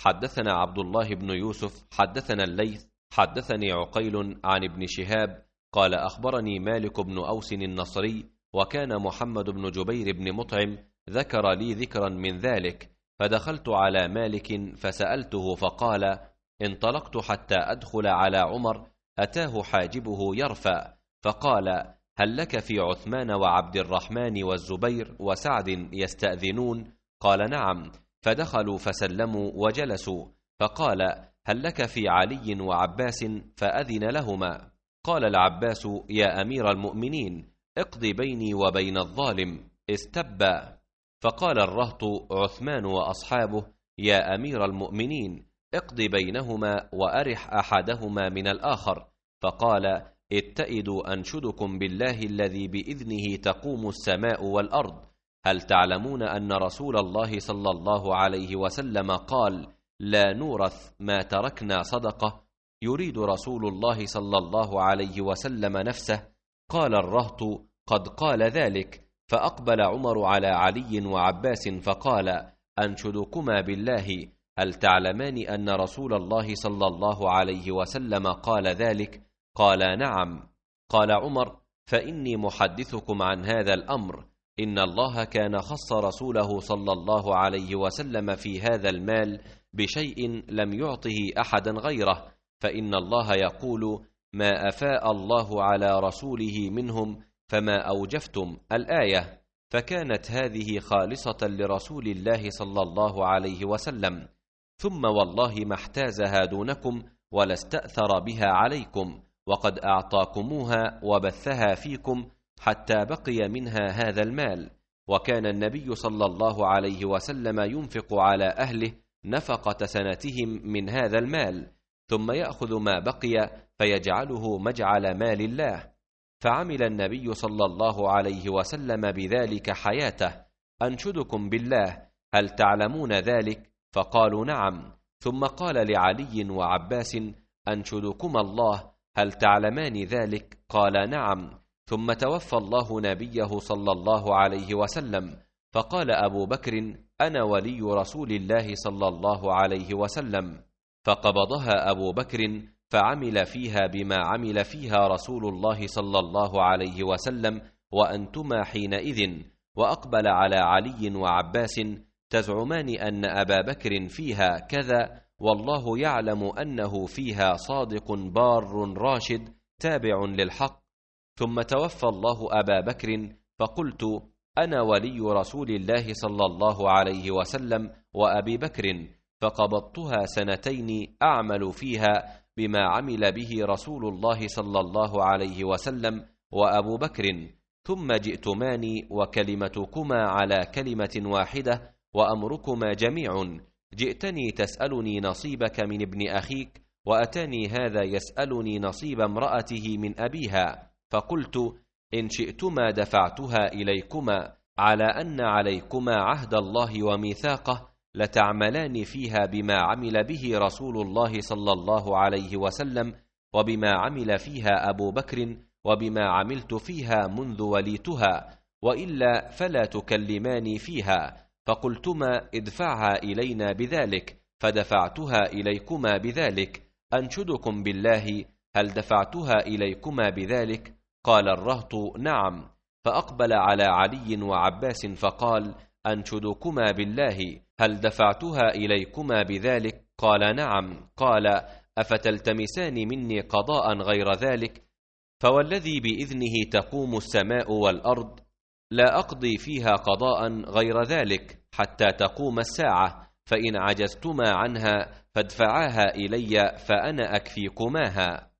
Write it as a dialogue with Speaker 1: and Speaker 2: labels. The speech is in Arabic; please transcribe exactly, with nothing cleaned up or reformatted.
Speaker 1: حدثنا عبد الله بن يوسف حدثنا الليث حدثني عقيل عن ابن شهاب قال أخبرني مالك بن أوس النصري وكان محمد بن جبير بن مطعم ذكر لي ذكرا من ذلك، فدخلت على مالك فسألته فقال: انطلقت حتى أدخل على عمر أتاه حاجبه يرفع فقال: هل لك في عثمان وعبد الرحمن والزبير وسعد يستأذنون؟ قال: نعم. فدخلوا فسلموا وجلسوا، فقال: هل لك في علي وعباس؟ فأذن لهما. قال العباس: يا أمير المؤمنين اقضي بيني وبين الظالم استبا. فقال الرهط عثمان وأصحابه: يا أمير المؤمنين اقضي بينهما وأرح أحدهما من الآخر. فقال: اتئدوا أنشدكم بالله الذي بإذنه تقوم السماء والأرض، هل تعلمون أن رسول الله صلى الله عليه وسلم قال: لا نورث ما تركنا صدقة؟ يريد رسول الله صلى الله عليه وسلم نفسه. قال الرهط: قد قال ذلك. فأقبل عمر على علي وعباس فقال: أنشدكما بالله، هل تعلمان أن رسول الله صلى الله عليه وسلم قال ذلك؟ قال: نعم. قال عمر: فإني محدثكم عن هذا الأمر، إن الله كان خص رسوله صلى الله عليه وسلم في هذا المال بشيء لم يعطه أحدا غيره، فإن الله يقول: ما أفاء الله على رسوله منهم فما أوجفتم، الآية. فكانت هذه خالصة لرسول الله صلى الله عليه وسلم، ثم والله ما احتازها دونكم ولا استأثر بها عليكم، وقد أعطاكموها وبثها فيكم حتى بقي منها هذا المال. وكان النبي صلى الله عليه وسلم ينفق على أهله نفقة سنتهم من هذا المال، ثم يأخذ ما بقي فيجعله مجعل مال الله. فعمل النبي صلى الله عليه وسلم بذلك حياته. أنشدكم بالله، هل تعلمون ذلك؟ فقالوا: نعم. ثم قال لعلي وعباس: أنشدكما الله، هل تعلمان ذلك؟ قال: نعم. ثم توفى الله نبيه صلى الله عليه وسلم، فقال أبو بكر: أنا ولي رسول الله صلى الله عليه وسلم. فقبضها أبو بكر فعمل فيها بما عمل فيها رسول الله صلى الله عليه وسلم وأنتما حينئذ. وأقبل على علي وعباس: تزعمان أن أبا بكر فيها كذا، والله يعلم أنه فيها صادق بار راشد تابع للحق. ثم توفى الله أبا بكر، فقلت: أنا ولي رسول الله صلى الله عليه وسلم وأبي بكر، فقبضتها سنتين أعمل فيها بما عمل به رسول الله صلى الله عليه وسلم وأبو بكر، ثم جئتماني وكلمتكما على كلمة واحدة وأمركما جميع. جئتني تسألني نصيبك من ابن أخيك، وأتاني هذا يسألني نصيب امرأته من أبيها، فقلت: إن شئتما دفعتها إليكما على أن عليكما عهد الله وميثاقه، لتعملان فيها بما عمل به رسول الله صلى الله عليه وسلم، وبما عمل فيها أبو بكر، وبما عملت فيها منذ وليتها، وإلا فلا تكلماني فيها. فقلتما: ادفعها إلينا بذلك، فدفعتها إليكما بذلك. أنشدكم بالله، هل دفعتها إليكما بذلك؟ قال الرهط: نعم. فأقبل على علي وعباس فقال: أنشدكما بالله، هل دفعتها إليكما بذلك؟ قال: نعم. قال: أفتلتمسان مني قضاء غير ذلك؟ فوالذي بإذنه تقوم السماء والأرض لا أقضي فيها قضاء غير ذلك حتى تقوم الساعة، فإن عجزتما عنها فادفعاها إلي فأنا أكفيكماها.